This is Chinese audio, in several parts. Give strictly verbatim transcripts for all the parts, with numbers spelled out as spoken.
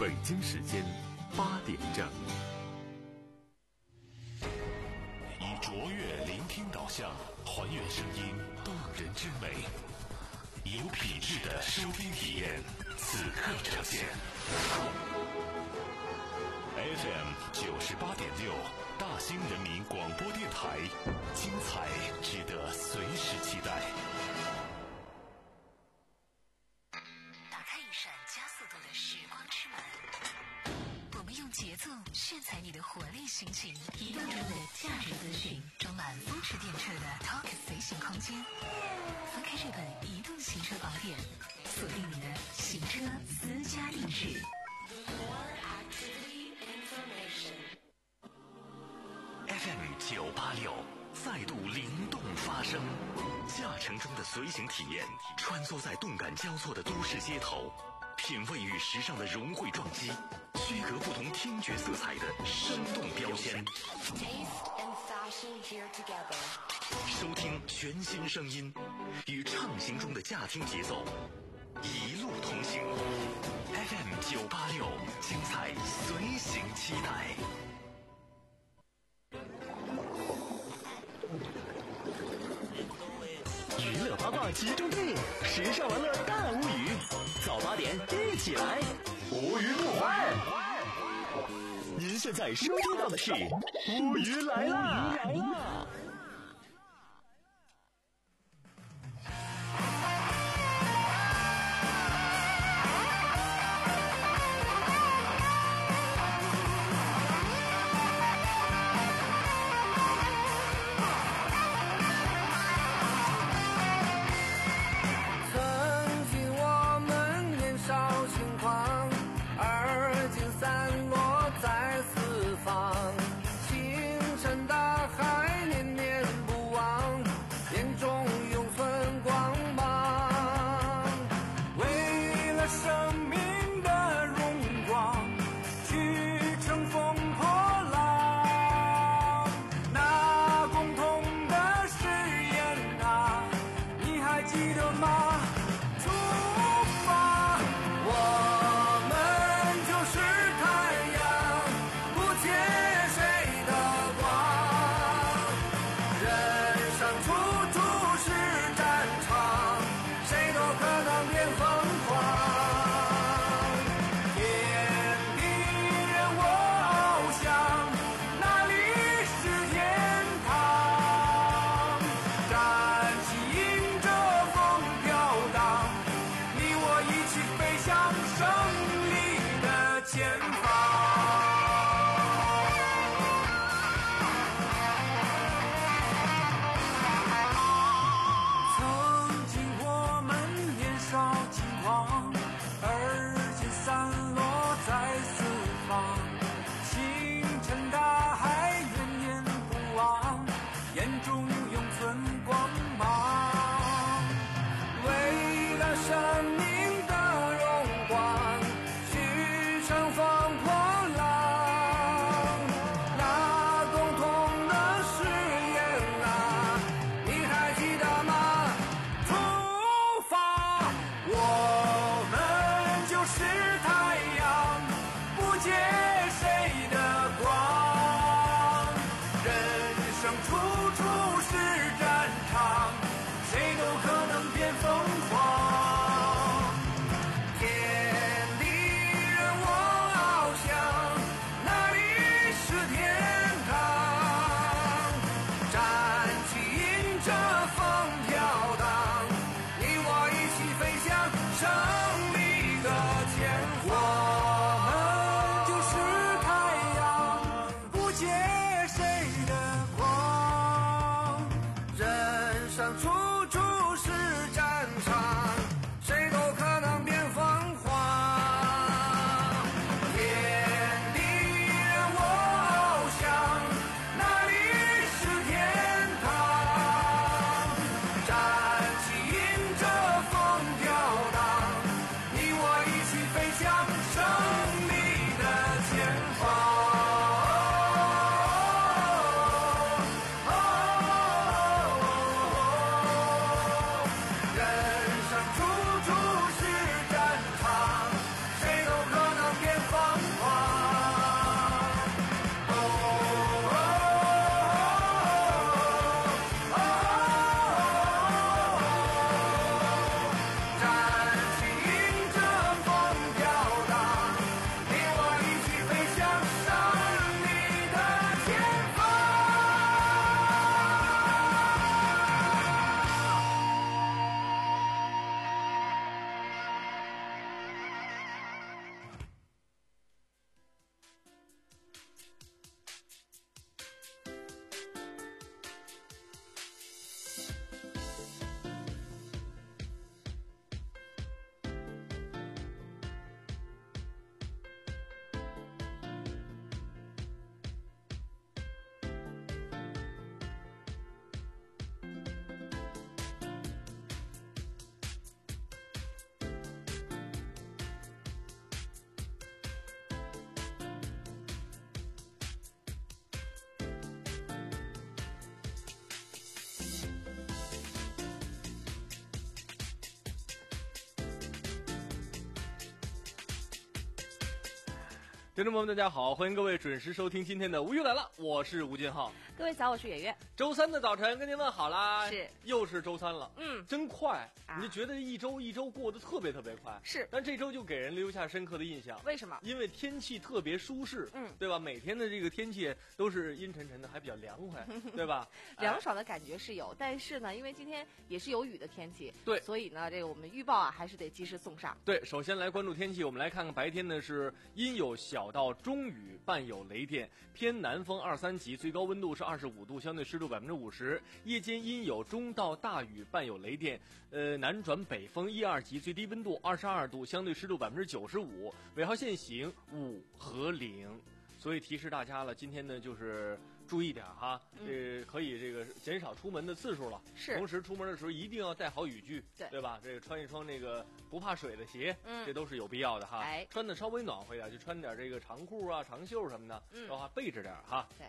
北京时间八点整。以卓越聆听导向，还原声音动人之美，有品质的收听体验，此刻呈现。F M 九十八点六，大兴人民广播电台，精彩值得随时期待。 打开一扇加速度的时光之门，我们用节奏炫彩你的活力心情，移动中的价值资讯，装满风驰电掣的 Talk 随行空间。翻开这本移动行车宝典，锁定你的行车私家定制。 F M 九八六再度灵动发声，驾乘中的随行体验，穿梭在动感交错的都市街头，品味与时尚的融汇撞击，区隔不同听觉色彩的生动标签。收听全新声音，与畅行中的驾听节奏，一路同行。F M 九八六，精彩随行期待。娱乐八卦集中地，时尚玩乐大无语，早八点一起来，无语不欢。您现在收听到的是无语来啦！来啦！ 生命的荣光，去乘风破听众朋友们，大家好，欢迎各位准时收听今天的《无语来了》，我是吴金浩。 各位早，我是圆圆。 周三的早晨跟您问好啦， 是， 又是周三了， 嗯， 真快， 啊、 你就觉得一周一周过得特别特别快， 是， 但这周就给人留下深刻的印象。 为什么？ 因为天气特别舒适， 嗯， 对吧？每天的这个天气都是阴沉沉的，还比较凉快，对吧？ 凉爽的感觉是有，但是呢，因为今天也是有雨的天气， 对， 所以呢，这个我们预报啊还是得及时送上。 对，首先来关注天气，我们来看看白天呢是阴有小到中雨，伴有雷电，偏南风二三级，最高温度是二十五度，相对湿度百分之五十。夜间阴有中到大雨，伴有雷电，呃，南转北风一二级，最低温度二十二度，相对湿度百分之九十五。尾号线行五和零，所以提示大家了，今天呢就是注意点哈，这、嗯呃、可以这个减少出门的次数了。 是， 同时出门的时候一定要带好雨具， 对对吧？这个穿一双那个不怕水的鞋， 嗯， 这都是有必要的哈。 哎， 穿的稍微暖和一点，就穿点这个长裤啊、长袖什么的， 嗯， 的话备着点哈。 对。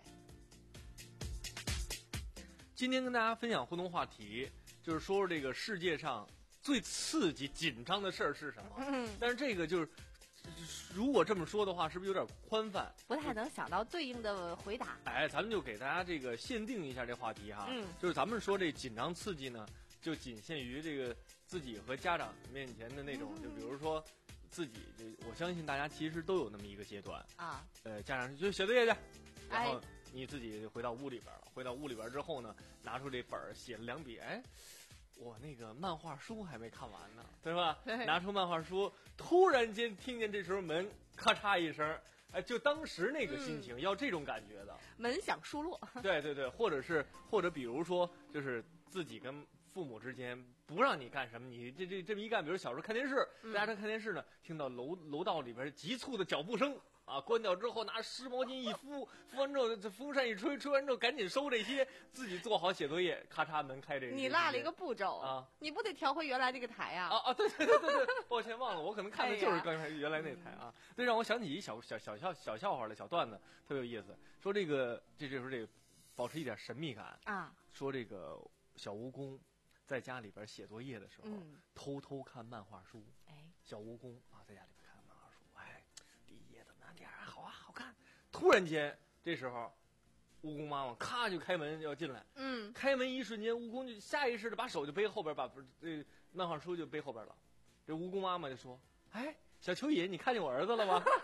今天跟大家分享互动话题，就是说说这个世界上最刺激、紧张的事儿是什么？ 嗯， 但是这个就是。如果这么说的话，是不是有点宽泛？ 不太能想到对应的回答。 哎，咱们就给大家这个限定一下这话题哈， 嗯， 就是咱们说这紧张刺激呢，就仅限于这个自己和家长面前的那种， 嗯、 就比如说自己，就我相信大家其实都有那么一个阶段啊， 呃，家长就写作业去，然后哎你自己回到屋里边了，回到屋里边之后呢，拿出这本儿写了两笔，哎。我那个漫画书还没看完呢，对吧？拿出漫画书，突然间听见这时候门咔嚓一声，哎，就当时那个心情，嗯、要这种感觉的。 门响疏落。 对对对，或者是或者比如说，就是自己跟父母之间不让你干什么，你这这这么一干，比如小时候看电视，大家正看电视呢，听到楼楼道里边急促的脚步声。啊，关掉之后拿湿毛巾一敷，敷完之后这风扇一吹，吹完之后赶紧收这些，自己做好写作业，咔嚓门开这个。 你落了一个步骤啊！ 你不得调回原来那个台啊？ 啊啊，对对对对对，抱歉忘了，我可能看的就是刚才原来那台啊。哎、对，让我想起一小小小笑小笑话的小段子，特别有意思。说这个这就是这个保持一点神秘感啊。说这个小蜈蚣在家里边写作业的时候， 嗯、 偷偷看漫画书。 哎， 小蜈蚣啊，在家里边看漫画书，哎。第一页怎么点啊？好啊，好看。突然间，这时候，蜈蚣妈妈咔就开门要进来。 嗯，开门一瞬间，蜈蚣就下意识的把手就背后边，把这漫画书就背后边了。这蜈蚣妈妈就说：“哎，小蚯蚓，你看见我儿子了吗？”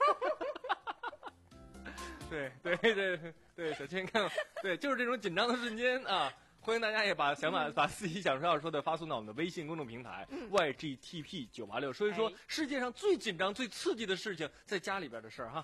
对对对对，小蚯蚓看，对，就是这种紧张的瞬间啊。欢迎大家也把想法、嗯、把自己想说要说的发送到我们的微信公众平台、嗯、Y G T P 九八六，说一说世界上最紧张、最刺激的事情，在家里边的事儿哈。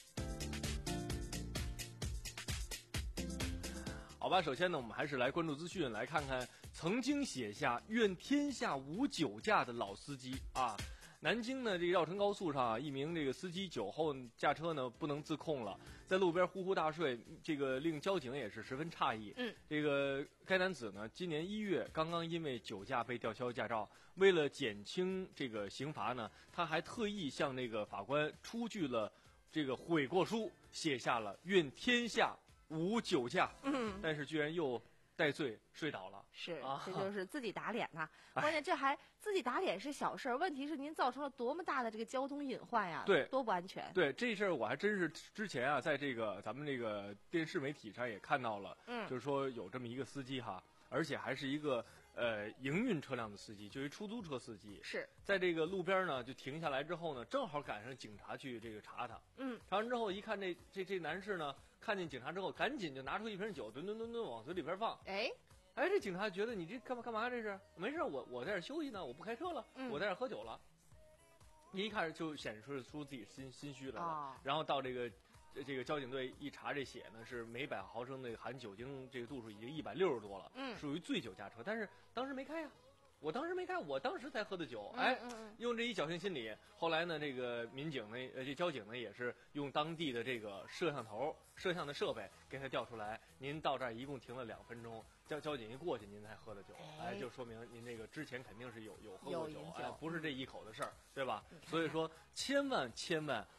好吧，首先呢，我们还是来关注资讯，来看看曾经写下“愿天下无酒驾”的老司机啊。南京呢，这个绕城高速上啊，一名这个司机酒后驾车呢不能自控了，在路边呼呼大睡，这个令交警也是十分诧异。 嗯， 这个该男子呢，今年一月刚刚因为酒驾被吊销驾照，为了减轻这个刑罚呢，他还特意向那个法官出具了这个悔过书，写下了“愿天下无酒驾”。 嗯， 但是居然又带罪睡倒了， 是， 啊、 这就是自己打脸呐、啊！关键这还自己打脸是小事儿，问题是您造成了多么大的这个交通隐患呀！ 对， 多不安全。 对这事儿我还真是之前啊，在这个咱们这个电视媒体上也看到了， 嗯， 就是说有这么一个司机哈，而且还是一个呃营运车辆的司机，就是出租车司机， 是在这个路边呢就停下来之后呢，正好赶上警察去这个查他， 嗯， 查完之后一看这这这男士呢，看见警察之后，赶紧就拿出一瓶酒，吨吨吨吨往嘴里边放， 哎。 哎，这警察觉得你这干嘛干嘛？这是没事，我我在这休息呢，我不开车了， 嗯、 我在这喝酒了。你一看就显示出自己心心虚来了， 哦、 然后到这个这个交警队一查，这血呢是每百毫升的含酒精这个度数已经一百六十多了， 嗯， 属于醉酒驾车。但是当时没开呀、啊。我当时没开，我当时才喝的酒，哎， 嗯嗯、 用这一侥幸心理，后来呢，这个民警呢，呃，这交警呢，也是用当地的这个摄像头、摄像的设备给他调出来。您到这儿一共停了两分钟，交交警一过去，您才喝的酒，哎，就说明您这个之前肯定是有有喝过酒，哎，不是这一口的事儿，对吧？所以说，千万千万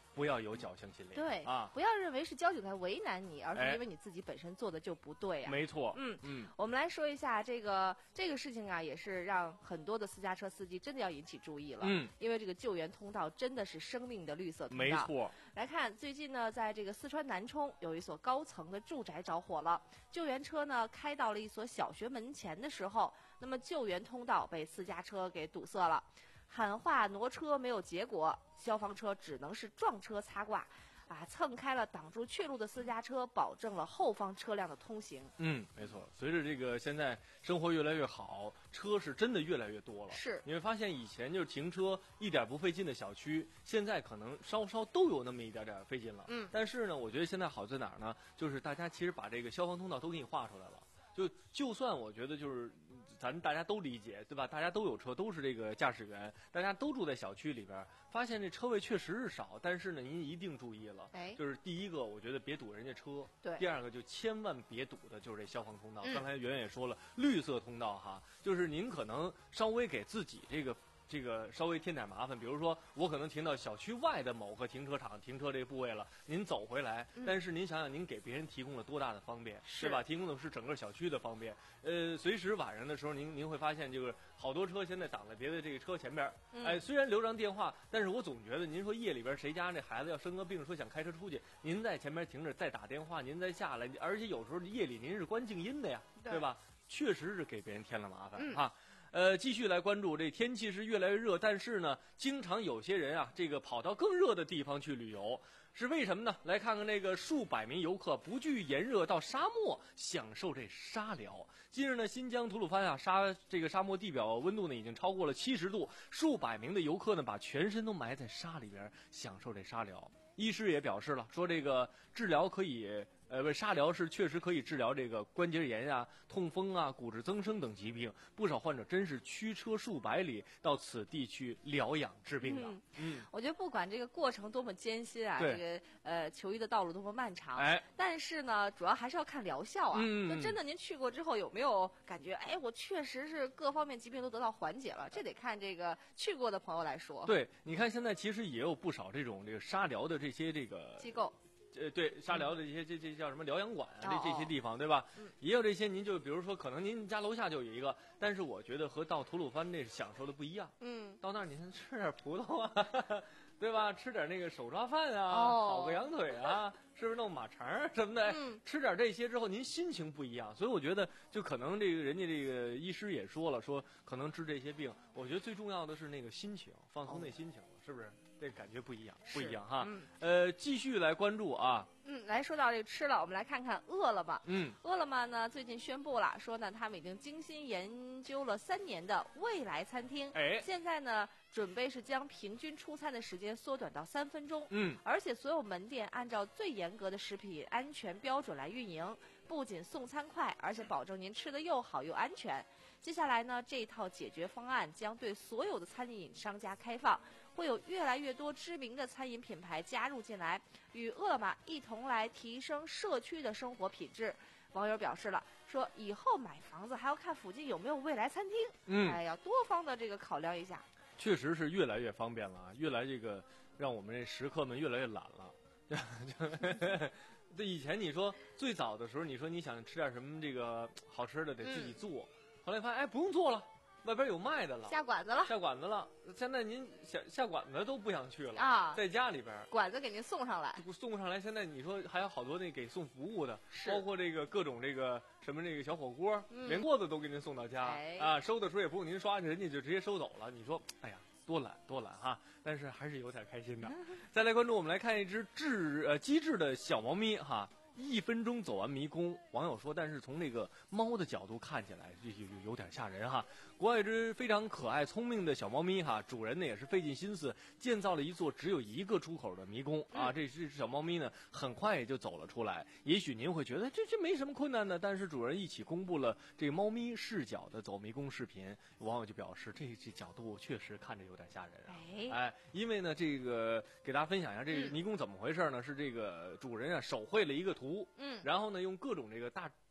不要有侥幸心理。 对啊， 不要认为是交警在为难你，而是哎因为你自己本身做的就不对啊。 没错。 嗯嗯， 我们来说一下这个这个事情啊，也是让很多的私家车司机真的要引起注意了。 嗯， 因为这个救援通道真的是生命的绿色通道。 没错。 来看最近呢，在这个四川南充有一所高层的住宅着火了，救援车呢开到了一所小学门前的时候，那么救援通道被私家车给堵塞了，喊话挪车没有结果，消防车只能是撞车擦挂。啊，蹭开了挡住去路的私家车，保证了后方车辆的通行。 嗯，没错。随着这个现在生活越来越好，车是真的越来越多了。 是， 你会发现以前就是停车一点不费劲的小区，现在可能稍稍都有那么一点点费劲了。 嗯， 但是呢，我觉得现在好在哪儿呢？就是大家其实把这个消防通道都给你画出来了。就就算我觉得就是咱大家都理解，对吧？大家都有车，都是这个驾驶员，大家都住在小区里边，发现这车位确实是少，但是呢，您一定注意了， 哎， 就是第一个，我觉得别堵人家车， 对； 第二个就千万别堵的就是这消防通道。 嗯、 刚才圆圆也说了，绿色通道哈，就是您可能稍微给自己这个。这个稍微添点麻烦，比如说我可能停到小区外的某个停车场停车这个部位了，您走回来， 嗯、 但是您想想，您给别人提供了多大的方便，对吧？提供的是整个小区的方便。呃，随时晚上的时候，您您会发现，就是好多车现在挡在别的这个车前边， 嗯、 哎，虽然留张电话，但是我总觉得，您说夜里边谁家这孩子要生个病，说想开车出去，您在前面停着再打电话，您再下来，而且有时候夜里您是关静音的呀， 对, 对吧？确实是给别人添了麻烦、 嗯、 啊。呃，继续来关注这天气是越来越热，但是呢，经常有些人啊，这个跑到更热的地方去旅游，是为什么呢？来看看这个数百名游客不惧炎热到沙漠享受这沙疗。近日呢，新疆吐鲁番啊沙这个沙漠地表温度呢已经超过了七十度，数百名的游客呢把全身都埋在沙里边享受这沙疗。医师也表示了，说这个治疗可以。呃，沙疗是确实可以治疗这个关节炎啊、痛风啊、骨质增生等疾病。不少患者真是驱车数百里到此地去疗养治病的。 嗯， 嗯我觉得不管这个过程多么艰辛啊，这个呃求医的道路多么漫长， 哎， 但是呢，主要还是要看疗效啊。 嗯， 就真的您去过之后有没有感觉？哎，我确实是各方面疾病都得到缓解了，这得看这个去过的朋友来说。 对，你看现在其实也有不少这种这个沙疗的这些这个机构。 呃，对，沙疗的这些这这叫什么疗养馆啊， 哦、 这这些地方，对吧？ 嗯， 也有这些，您就比如说，可能您家楼下就有一个，但是我觉得和到吐鲁番那享受的不一样。 嗯， 到那儿您吃点葡萄啊，对吧？吃点那个手抓饭啊， 哦、 烤个羊腿啊，是不是弄马肠什么的？ 嗯， 吃点这些之后，您心情不一样。所以我觉得，就可能这个人家这个医师也说了，说可能治这些病，我觉得最重要的是那个心情，放松那心情了，哦、是不是？这个感觉不一样，不一样哈。 嗯、 呃，继续来关注啊。 嗯，来说到这个吃了，我们来看看饿了么。 嗯， 饿了么呢最近宣布了，说呢他们已经精心研究了三年的未来餐厅， 哎， 现在呢准备是将平均出餐的时间缩短到三分钟。 嗯， 而且所有门店按照最严格的食品安全标准来运营，不仅送餐快，而且保证您吃的又好又安全。接下来呢，这一套解决方案将对所有的餐饮商家开放，会有越来越多知名的餐饮品牌加入进来，与饿了么一同来提升社区的生活品质。网友表示了，说以后买房子还要看附近有没有未来餐厅， 嗯， 哎，要多方的这个考量一下。 确实是越来越方便了，越来这个让我们这食客们越来越懒了。对，以前你说最早的时候，你说你想吃点什么这个好吃的，得自己做。嗯，后来发现，哎，不用做了，外边有卖的了， 下馆子了， 下馆子了。现在您下下馆子都不想去了啊， 在家里边， 馆子给您送上来， 送上来。现在你说还有好多那给送服务的， 是包括这个各种这个什么这个小火锅， 嗯、 连锅子都给您送到家、 哎、 啊，收的时候也不用您刷，人家就直接收走了。你说，哎呀，多懒多懒哈，但是还是有点开心的。再来关注，我们来看一只智呃机智的小猫咪哈。一分钟走完迷宫，网友说，但是从那个猫的角度看起来，有有有点吓人哈。国外一只非常可爱聪明的小猫咪哈，主人呢也是费尽心思建造了一座只有一个出口的迷宫啊。这只小猫咪呢，很快也就走了出来。也许您会觉得这这没什么困难的，但是主人一起公布了这个猫咪视角的走迷宫视频，网友就表示这这角度确实看着有点吓人啊。 哎， 哎，因为呢，这个给大家分享一下这个迷宫怎么回事呢？是这个主人啊手绘了一个图。 嗯， 然后呢，用各种这个大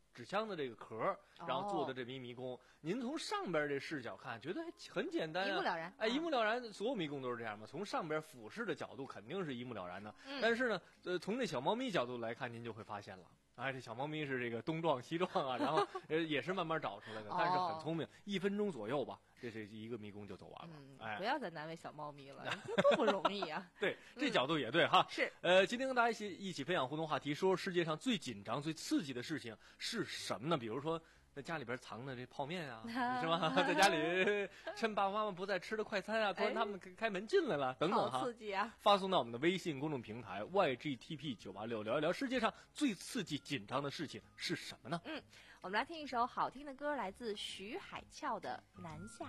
纸箱的这个壳，然后做的这么一迷宫。哦、您从上边这视角看，觉得很简单啊， 一目了然。 哎，一目了然，所有迷宫都是这样嘛。从上边俯视的角度肯定是一目了然的， 嗯、 但是呢，呃，从这小猫咪角度来看，您就会发现了。哎，这小猫咪是这个东撞西撞啊，然后呃也是慢慢找出来的，但是很聪明，一分钟左右吧，这是一个迷宫就走完了。 嗯、 哎， 不要再难为小猫咪了，多不容易啊！ 对，这角度也对哈。 是， 呃，今天跟大家一起一起分享互动话题，说世界上最紧张、最刺激的事情是什么呢？比如说。在家里边藏的这泡面啊，是吧？在家里趁爸爸妈妈不在吃的快餐啊，突然他们开门进来了，等等哈， 好刺激啊！ 发送到我们的微信公众平台 Y G T P 九八六，聊一聊世界上最刺激、紧张的事情是什么呢？ 嗯，我们来听一首好听的歌，来自徐海俏的《南下》。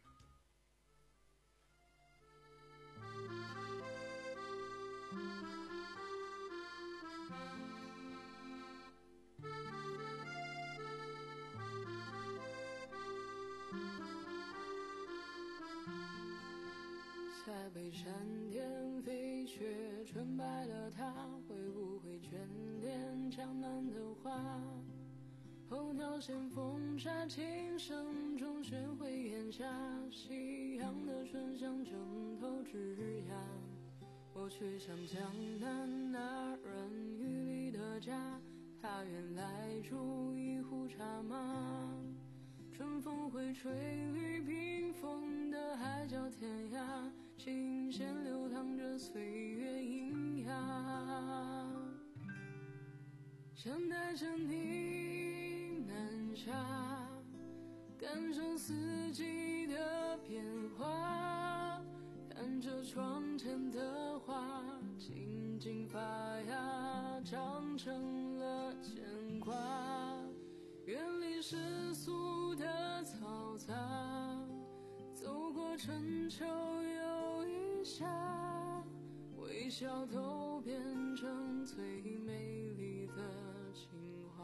才被闪电飞雪纯白了它，会不会眷恋江南的花？候鸟衔风沙，琴声中学会檐下，夕阳的醇香枕头枝桠。我去向江南那人雨里的家，他愿来煮一壶茶吗？春风会吹绿冰封的海角天涯，琴弦流淌着岁月喑哑，想带着你南下，感受四季的变化，看着窗前的花静静发芽，长成了牵挂，远离世俗的嘈杂，走过春秋又一夏，微笑都变成最美丽的情话。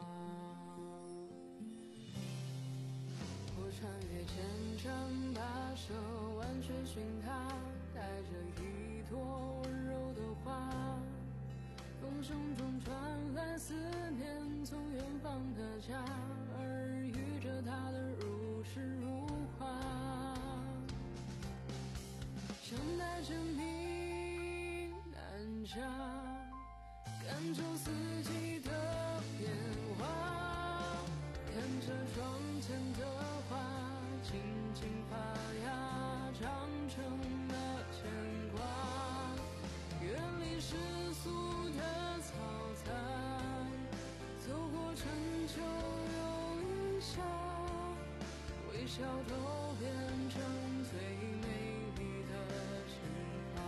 我穿越千山跋涉，万水寻他，带着一朵温柔的花，风声中传来思念，从远方的家，耳语着他的如诗如画，想带着你南下，感受四季的变化，看着窗前的花静静发芽，长成了牵挂，远离世俗的嘈杂，走过春秋又一夏，微笑都变成最美丽的情话。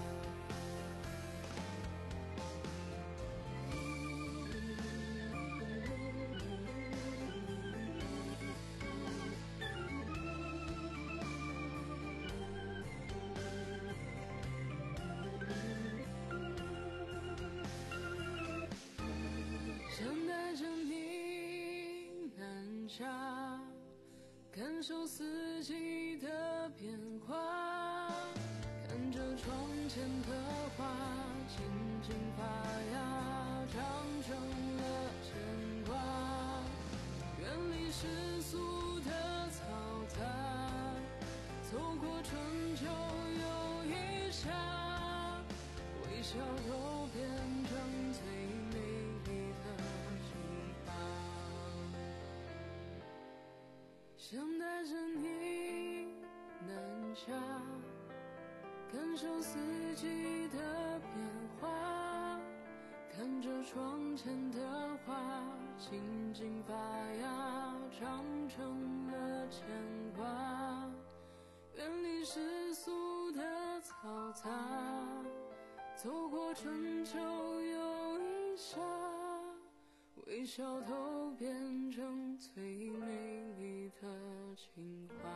想带着你南下，感受四季的变化，看着窗前的花静静发芽，长成了牵挂，远离世俗的嘈杂，走过春秋又一夏，微笑都变成最美丽的情话。想带着你南下，感受四季的变化，看着窗前的花静静发芽，长成了牵挂，远离世俗的嘈杂，走过春秋又一夏，微笑都变成最美丽的情话。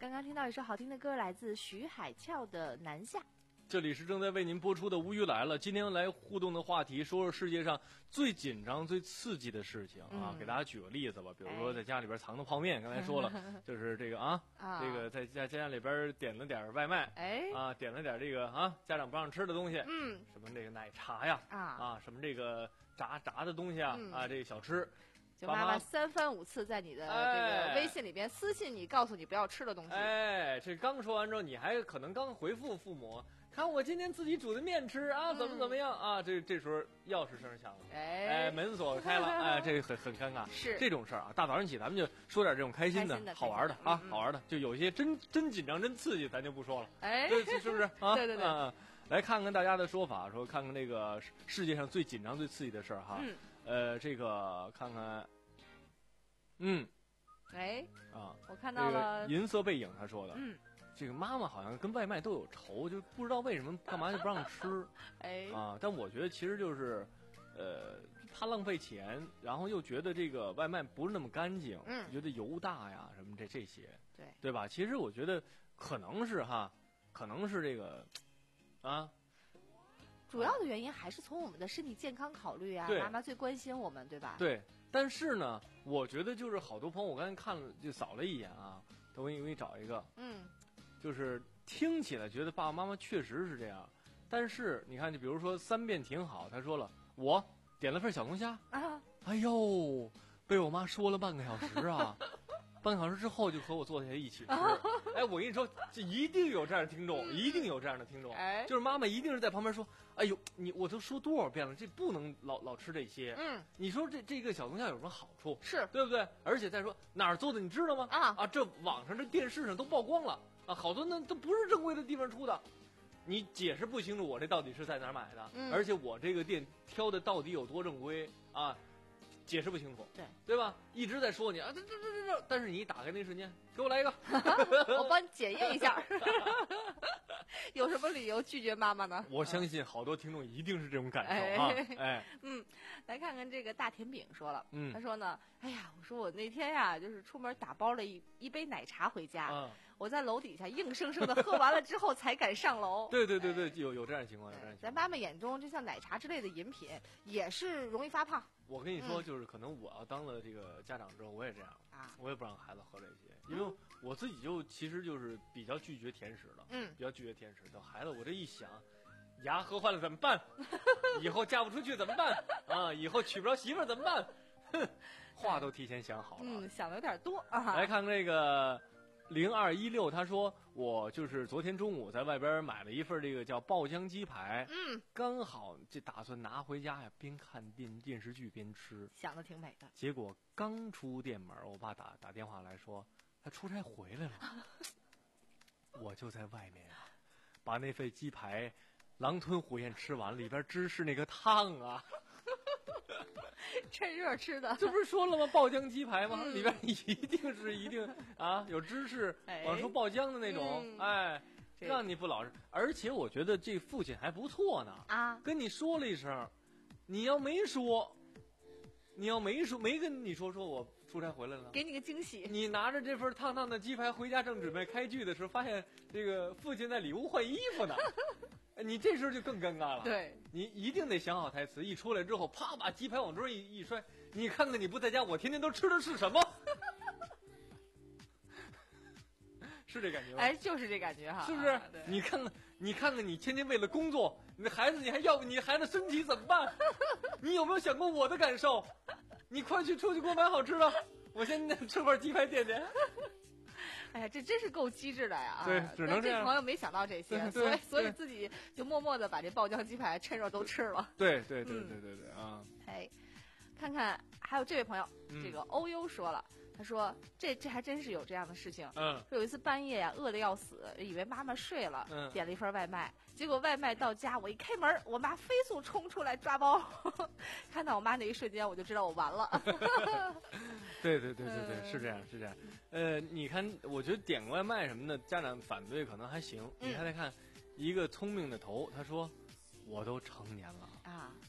刚刚听到一首好听的歌，来自徐海俏的《南下》。 这里是正在为您播出的《无语来了》，今天来互动的话题，说说世界上最紧张、最刺激的事情啊。 嗯、 给大家举个例子吧，比如说在家里边藏的泡面，刚才说了，就是这个啊，啊这个在家家里边点了点外卖， 哎， 啊，点了点这个啊家长不让吃的东西， 嗯， 什么这个奶茶呀，啊啊，什么这个炸炸的东西啊，嗯、啊，这个小吃。 就妈妈三番五次在你的这个微信里边私信你，告诉你不要吃的东西。 哎，这刚说完之后，你还可能刚回复父母，看我今天自己煮的面吃啊，怎么怎么样、嗯、啊？这这时候钥匙声响了， 哎， 哎门锁开了，哎，这很很尴尬。 是这种事儿啊，大早上起咱们就说点这种开心的、 心的好玩的啊， 嗯、 好玩的。就有些真真紧张、真刺激，咱就不说了。 哎， 是不是啊？ 对对对、 啊。来看看大家的说法，说看看这个世界上最紧张、最刺激的事儿哈。 嗯。 呃，这个看看。嗯， 哎， 啊， 我看到了、 这个、银色背影，他说的， 嗯， 这个妈妈好像跟外卖都有仇，就不知道为什么干嘛就不让吃， 哎， 啊，但我觉得其实就是，呃，怕浪费钱，然后又觉得这个外卖不是那么干净， 嗯， 觉得油大呀什么这这些， 对， 对吧？其实我觉得可能是哈，可能是这个，啊。 主要的原因还是从我们的身体健康考虑啊，妈妈最关心我们，对吧？ 对。但是呢，我觉得就是好多朋友，我刚才看了就扫了一眼啊，我给你给你找一个， 嗯， 就是听起来觉得爸爸妈妈确实是这样，但是你看，就比如说三遍挺好，他说了，我点了份小龙虾啊， 哎呦，被我妈说了半个小时啊，半个小时之后就和我坐下来一起吃，哎，我跟你说，这一定有这样的听众， 嗯、 一定有这样的听众， 哎， 就是妈妈一定是在旁边说。哎呦，你我都说多少遍了，这不能老老吃这些。 嗯， 你说这这个小龙虾有什么好处？ 是对不对？而且再说哪儿做的，你知道吗？ 啊啊，这网上这电视上都曝光了啊，好多那都不是正规的地方出的，你解释不清楚我这到底是在哪儿买的， 嗯、 而且我这个店挑的到底有多正规啊，解释不清楚。 对对吧？一直在说你啊，这这这这这，但是你一打开那瞬间，给我来一个， 我帮你检验一下。有什么理由拒绝妈妈呢？ 我相信好多听众一定是这种感受啊！哎，哎嗯，来看看这个大甜饼说了， 嗯， 他说呢，哎呀，我说我那天呀，就是出门打包了一一杯奶茶回家， 嗯、 我在楼底下硬生生的喝完了之后才敢上楼。 对对对对，有有这样的情况，有这样的情况。 在妈妈眼中，就像奶茶之类的饮品也是容易发胖。 我跟你说，就是可能我要当了这个家长之后，我也这样啊， 我也不让孩子喝这些，因为我自己就其实就是比较拒绝甜食的， 嗯， 比较拒绝甜食。等孩子，我这一想，牙喝坏了怎么办？以后嫁不出去怎么办？啊，以后娶不着媳妇怎么办？哼，话都提前想好了， 嗯，想的有点多啊。 来看这个。零二一六，他说我就是昨天中午在外边买了一份这个叫爆浆鸡排， 嗯， 刚好这打算拿回家呀，边看电电视剧边吃， 想的挺美的。 结果刚出店门，我爸打打电话来说他出差回来了，我就在外面啊，把那份鸡排狼吞虎咽吃完，里边芝士那个烫啊。 趁热吃的， 这不是说了吗？爆浆鸡排吗？嗯、里边一定是一定啊，有芝士，往出爆浆的那种， 嗯、 哎，让你不老实。而且我觉得这父亲还不错呢， 啊， 跟你说了一声，你要没说，你要没说，没跟你说说我出差回来了， 给你个惊喜。 你拿着这份烫烫的鸡排回家，正准备开剧的时候，发现这个父亲在里屋换衣服呢。你这时候就更尴尬了， 对，你一定得想好台词，一出来之后，啪把鸡排往桌上一一摔，你看看你不在家，我天天都吃的是什么？是这感觉吗？ 哎，就是这感觉哈， 是不是？啊、你看看，你看看，你天天为了工作，你的孩子你还要你孩子身体怎么办？你有没有想过我的感受？你快去出去给我买好吃的，我先吃块鸡排垫垫。 哎呀，这真是够机智的呀！ 对，只能这样。 这朋友没想到这些，所以所以自己就默默的把这爆浆鸡排趁热都吃了。 对对对对对对啊！ 哎，看看还有这位朋友， 嗯、 这个欧优说了，他说这这还真是有这样的事情。 嗯， 说有一次半夜呀、啊，饿得要死，以为妈妈睡了， 嗯、 点了一份外卖，结果外卖到家，我一开门，我妈飞速冲出来抓包，看到我妈那一瞬间，我就知道我完了。 对对对对对，是这样是这样。呃，你看，我觉得点外卖什么的，家长反对可能还行。 嗯、 你还得看一个聪明的头，他说：“我都成年了啊，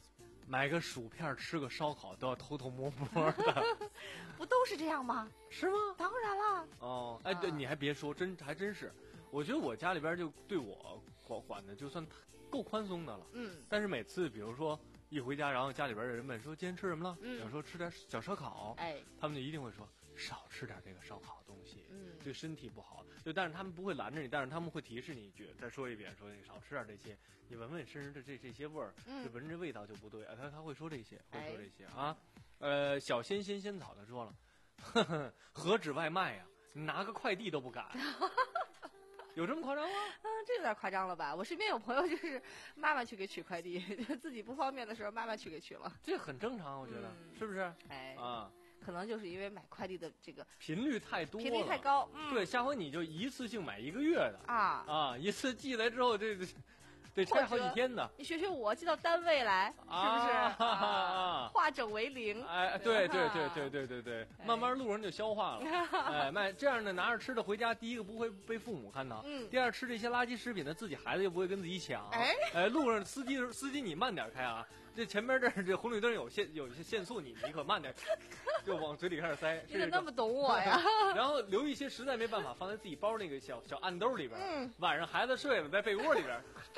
买个薯片吃个烧烤都要偷偷摸摸的， 不都是这样吗？ 是吗？ 当然了。 哦，哎，对， 啊你还别说，真还真是，我觉得我家里边就对我管管的就算够宽松的了。 嗯， 但是每次比如说一回家，然后家里边的人们说今天吃什么了， 嗯比如说吃点小烧烤， 哎， 他们就一定会说少吃点这个烧烤东西， 嗯对身体不好。就但是他们不会拦着你，但是他们会提示你一句，再说一遍，说你少吃点这些，你闻闻身上的这这些味儿， 嗯这闻着味道就不对啊。他他会说这些，会说哎这些啊。呃，小仙仙仙草他说了，呵呵，何止外卖呀、你拿个快递都不敢。有这么夸张吗？ 嗯，这有点夸张了吧？我身边有朋友就是妈妈去给取快递，自己不方便的时候妈妈去给取了。 这很正常，我觉得、 嗯是不是？ 哎， 啊， 可能就是因为买快递的这个频率太多了， 频率太高。嗯， 对，下回你就一次性买一个月的啊， 啊，一次寄来之后，这这得拆好几天的， 你学学我，寄到单位来，是不是？ 啊哈哈啊化整为零。 哎，对对对对对对对， 哎慢慢路上就消化了。哎，卖这样的拿着吃的回家，第一个不会被父母看到， 嗯第二吃这些垃圾食品的自己孩子又不会跟自己抢。 哎哎，路上司机司机你慢点开啊，这前边这儿这红绿灯有限有一些限速，你你可慢点，就往嘴里开始塞。 你怎么那么懂我呀？ 然后留一些实在没办法放在自己包那个小小暗兜里边， 嗯晚上孩子睡了在被窝里边。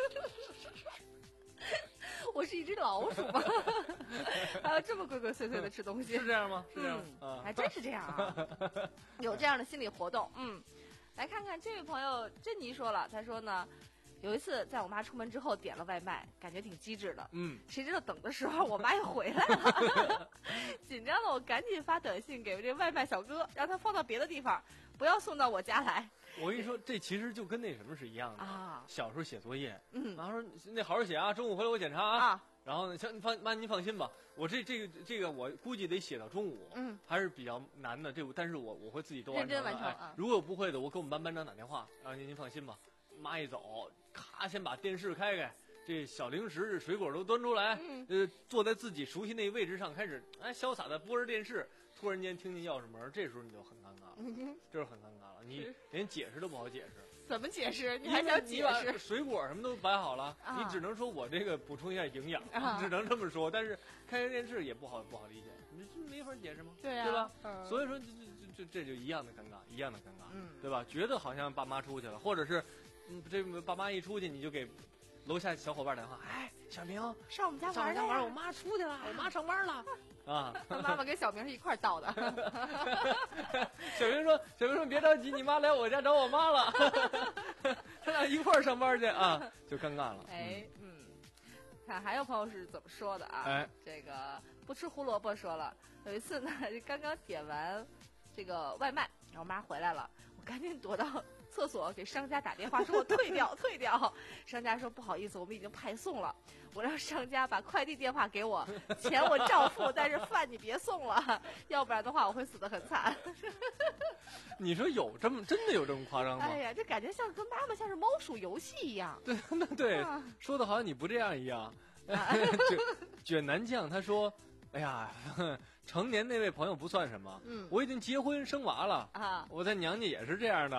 我是一只老鼠吗？还有这么鬼鬼祟祟的吃东西？ 是这样吗？是这样吗？ 嗯， 啊， 还真是这样啊，有这样的心理活动。嗯，来看看这位朋友珍妮说了，他说呢，有一次在我妈出门之后点了外卖，感觉挺机智的。 嗯， 谁知道等的时候我妈又回来了，紧张的我赶紧发短信给这外卖小哥，让他放到别的地方，不要送到我家来。 我跟你说，这其实就跟那什么是一样的啊。 小时候写作业， 嗯然后说那好好写啊，中午回来我检查啊。 啊然后呢，行，你放妈您放心吧，我这这个这个我估计得写到中午， 嗯， 还是比较难的。这个但是我我会自己都完成的。 认真完成啊哎，如果不会的，我给我们班班长打电话，啊，您您放心吧。妈一走，咔，先把电视开开，这小零食、这水果都端出来， 嗯呃，坐在自己熟悉那位置上，开始哎潇洒的播着电视。突然间听见钥匙门，这时候你就很尴尬了， 嗯这是很尴尬了，你是连解释都不好解释。 怎么解释？你因为还想解你把释？ 水果什么都摆好了， 啊你只能说我这个补充一下营养， 啊只能这么说。但是开开电视也不好不好理解，你这没法解释吗？ 对呀对吧？ 嗯所以说这这这这就一样的尴尬，一样的尴尬， 嗯对吧？觉得好像爸妈出去了，或者是嗯，这爸妈一出去，你就给楼下小伙伴打电话，哎，小明上我们家上我玩儿家玩，我妈出去了，我妈上班了。啊， 他妈妈跟小明是一块儿到的。 小明说：“小明说别着急，你妈来我家找我妈了，他俩一块儿上班去啊，就尴尬了。” 哎，嗯，看还有朋友是怎么说的啊？ 哎， 这个不吃胡萝卜说了，有一次呢，刚刚点完这个外卖，然后我妈回来了，我赶紧躲到厕所给商家打电话，说我退掉退掉。商家说不好意思，我们已经派送了。我让商家把快递电话给我，钱我照付，但是饭你别送了，要不然的话我会死得很惨。 你说有这么真的有这么夸张吗？ 哎呀，这感觉像跟妈妈像是猫鼠游戏一样。 对，那对、 啊说的好像你不这样一样。卷卷南酱他说：“哎呀，成年那位朋友不算什么， 嗯我已经结婚生娃了啊我在娘家也是这样的。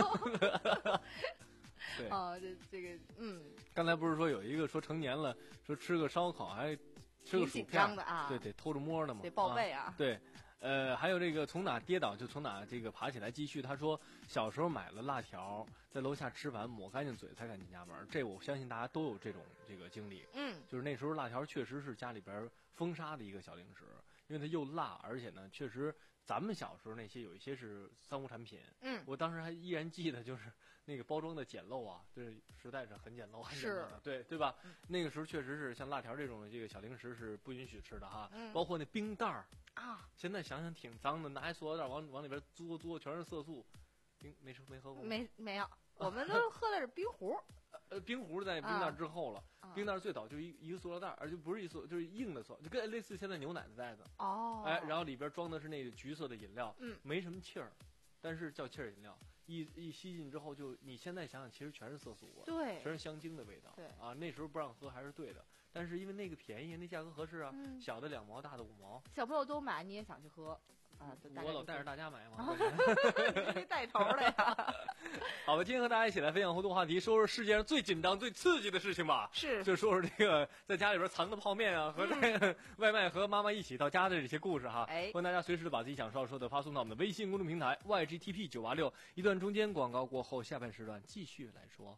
对， 哦，这这个嗯， 刚才不是说有一个说成年了，说吃个烧烤还吃个挺紧薯片张的啊对，得偷着摸的嘛， 得报备啊对，呃，还有这个从哪跌倒就从哪这个爬起来继续。他说小时候买了辣条，在楼下吃完抹干净嘴才敢进家门，这我相信大家都有这种这个经历。 嗯， 就是那时候辣条确实是家里边封杀的一个小零食，因为它又辣，而且呢，确实咱们小时候那些有一些是三无产品。 嗯， 我当时还依然记得，就是那个包装的简陋啊，就是实在是很简陋，很简陋的，对对吧？ 嗯那个时候确实是像辣条这种这个小零食是不允许吃的哈， 嗯包括那冰袋儿啊， 现在想想挺脏的，拿一塑料袋往往里边嘬嘬，全是色素。冰没吃没喝过吗？ 没没有，我们都喝的是冰壶。 呃，冰壶在冰袋之后了， 啊、 冰袋最早就一一个塑料袋，而且不是一塑，就是硬的塑，就跟类似现在牛奶的袋子。 哦。 哎，然后里边装的是那个橘色的饮料， 嗯， 没什么气儿，但是叫气儿饮料，一一吸进之后就，你现在想想，其实全是色素味， 对， 全是香精的味道。 对啊，那时候不让喝还是对的，但是因为那个便宜，那价格合适啊， 嗯、 小的两毛，大的五毛， 小朋友都买，你也想去喝。 啊，大概我老带着大家买嘛， 你带头的呀。 好吧，今天和大家一起来分享互动话题，说说世界上最紧张、最刺激的事情吧。 是， 就说说这个在家里边藏的泡面啊，和这个外卖和妈妈一起到家的这些故事哈。 哎， 欢迎大家随时的把自己想说说的发送到我们的微信公众平台 Y G T P 九八六。一段中间广告过后，下半时段继续来说。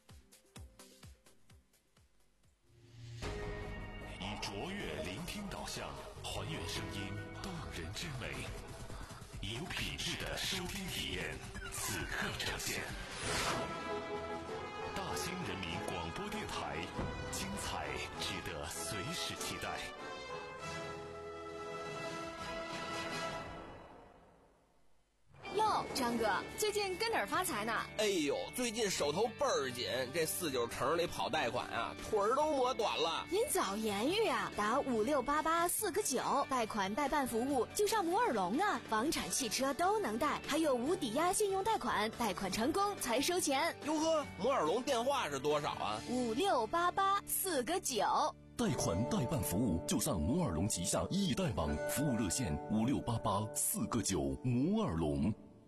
以卓越聆听导向，还原声音动人之美，以有品质的收听体验，此刻呈现。大兴人民广播电台，精彩值得随时期待。 哟，张哥，最近跟哪儿发财呢？ 哎呦，最近手头倍儿紧，这四九城里跑贷款啊，腿儿都磨短了。 您早言语啊，打五六八八四个九，贷款代办服务就上摩尔龙啊，房产、汽车都能贷，还有无抵押信用贷款，贷款成功才收钱。 哟呵，摩尔龙电话是多少啊？ 五六八八四个九。 贷款代办服务就上摩尔龙旗下易贷网，服务热线五六八八四个九，摩尔龙。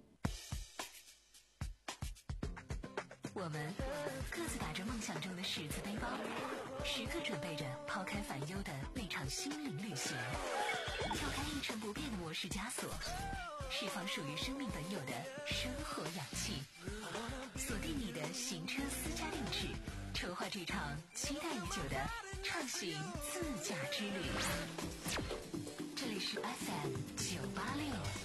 我们各自打着梦想中的十字背包，时刻准备着抛开烦忧的那场心灵旅行，跳开一成不变的模式枷锁，释放属于生命本有的生活氧气，锁定你的行车私家定制，筹划这场期待已久的畅行自驾之旅。这里是 F M 九八六。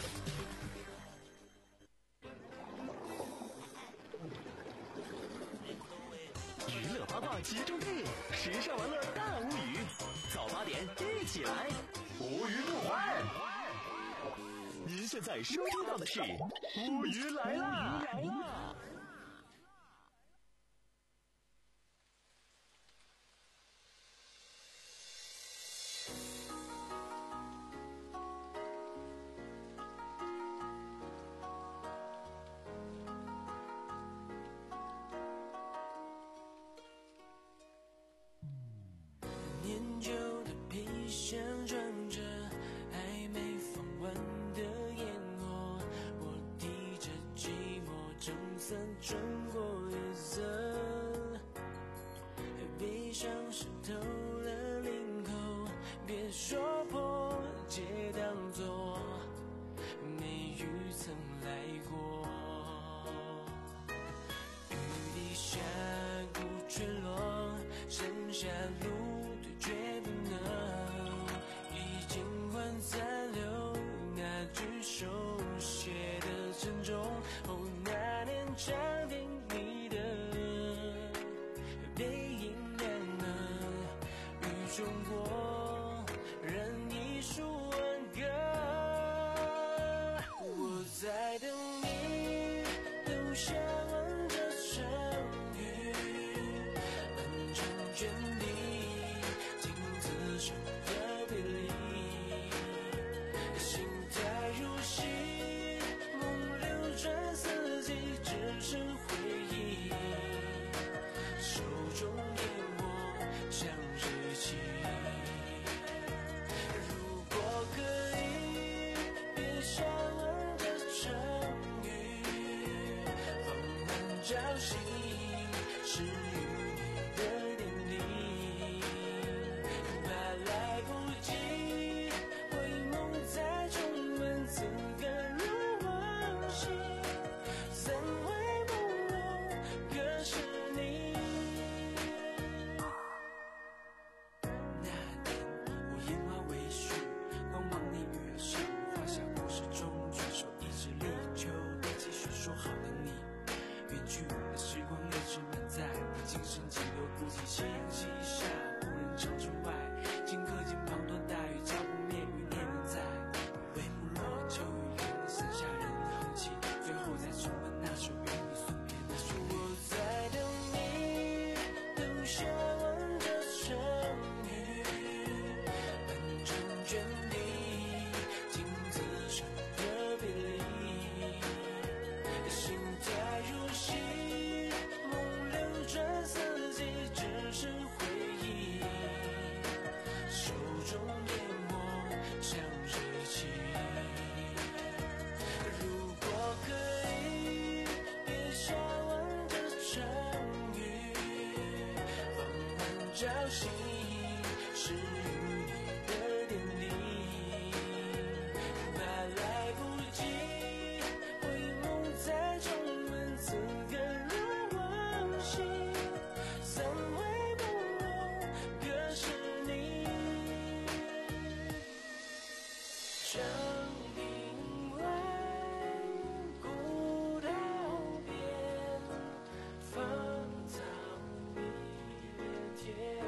娱乐八卦集中地，时尚玩乐大无语，早八点一起来，无语不欢。您现在收听到的是无语来啦！ 心在如昔，梦流转四季。 心是与你的点滴，怕来不及回眸再重温，此刻如往昔，三回不我可是你。长亭外，古道边，芳草碧连天。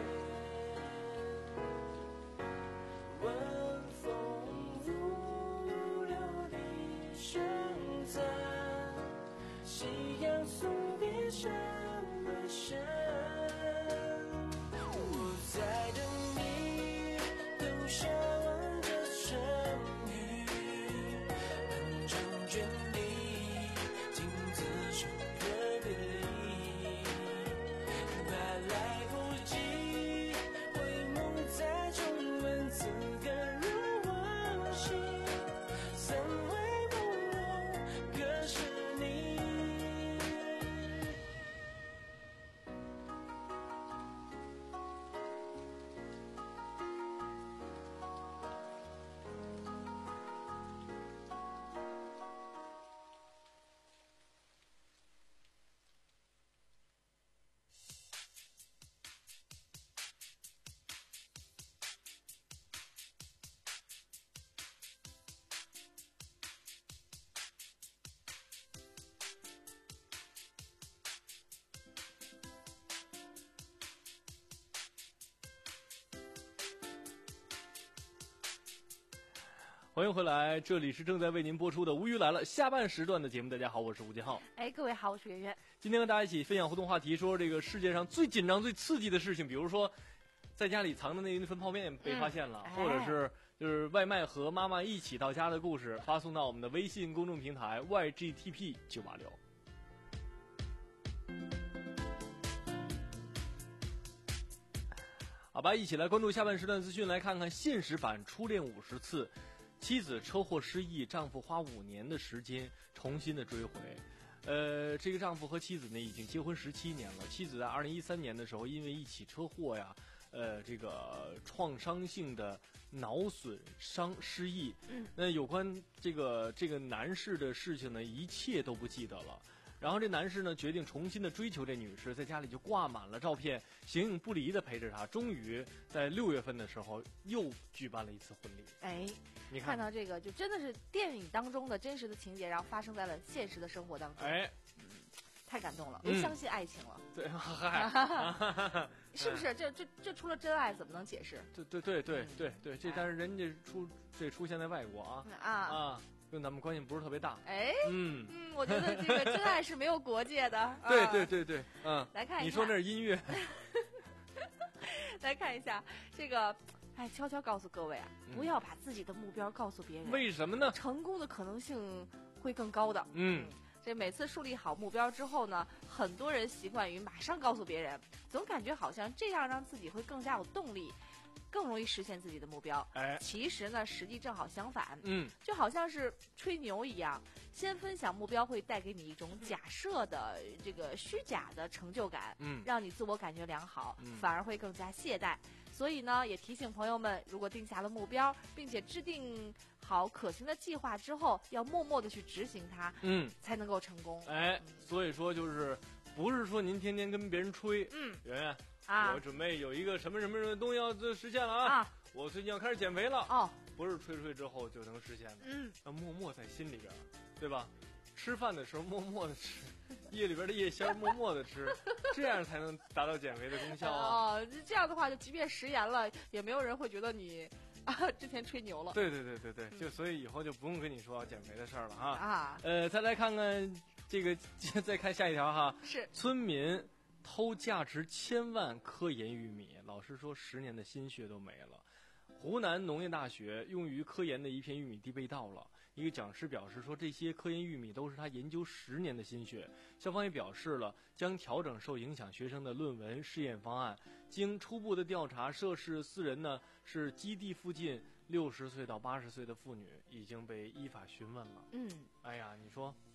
晚风如流的声残，夕阳送别山外山。我在等你，留下望着春雨，能成眷侣，经此手可别离。怕来不及回眸再重温，此刻如往昔，三回不我可是你。 欢迎回来，这里是正在为您播出的《无语来了》下半时段的节目。大家好，我是吴金浩。 哎，各位好，我是圆圆。 今天和大家一起分享互动话题，说这个世界上最紧张、最刺激的事情，比如说在家里藏的那一份泡面被发现了， 嗯、 或者是就是外卖和妈妈一起到家的故事，发送到我们的微信公众平台 Y G T P 九八六。好吧，一起来关注下半时段资讯，来看看现实版初恋五十次。妻子车祸失忆，丈夫花五年的时间重新的追回。呃，这个丈夫和妻子呢已经结婚十七年了。妻子在二零一三年的时候，因为一起车祸呀，呃，这个创伤性的脑损伤失忆。嗯，那有关这个这个男士的事情呢，一切都不记得了。然后这男士呢决定重新的追求这女士，在家里就挂满了照片，形影不离的陪着她。终于在六月份的时候又举办了一次婚礼。 哎， 你看看到这个就真的是电影当中的真实的情节，然后发生在了现实的生活当中。 哎， 嗯，太感动了， 嗯我相信爱情了。 对，嗨， 是不是？这这这除了真爱怎么能解释？ 对对对对对对，这但是人家出这出现在外国啊啊啊。跟咱们关系不是特别大， 哎， 嗯嗯，我觉得这个真爱是没有国界的。 对对对对，嗯， 来看一下， 你说那是音乐。 来看一下这个，哎，悄悄告诉各位啊， 嗯、 不要把自己的目标告诉别人。 为什么呢？ 成功的可能性会更高的。 嗯。 嗯，这每次树立好目标之后呢，很多人习惯于马上告诉别人，总感觉好像这样让自己会更加有动力。更容易实现自己的目标。 哎， 其实呢，实际正好相反。 嗯， 就好像是吹牛一样，先分享目标会带给你一种假设的这个虚假的成就感， 嗯， 让你自我感觉良好， 嗯， 反而会更加懈怠。所以呢，也提醒朋友们，如果定下了目标，并且制定好可行的计划之后，要默默的去执行它， 嗯， 才能够成功。 哎，嗯、所以说就是不是说您天天跟别人吹， 嗯， 圆圆。 啊， 我准备有一个什么什么什么东西要实现了啊！啊我最近要开始减肥了哦， 不是吹吹之后就能实现的， 嗯， 要默默在心里边，对吧？吃饭的时候默默的吃，夜里边的夜宵默默的吃，这样才能达到减肥的功效啊！ 哦，这样的话，就即便食言了，也没有人会觉得你啊之前吹牛了。 对对对对对，嗯、就所以以后就不用跟你说减肥的事儿了哈。 啊， 呃，再来看看这个，再看下一条哈， 是村民偷价值千万科研玉米，老师说十年的心血都没了。湖南农业大学用于科研的一片玉米地被盗了，一个讲师表示说，这些科研玉米都是他研究十年的心血。校方也表示了，将调整受影响学生的论文试验方案。经初步的调查，涉事四人呢是基地附近六十岁到八十岁的妇女，已经被依法询问了。 嗯， 哎呀，你说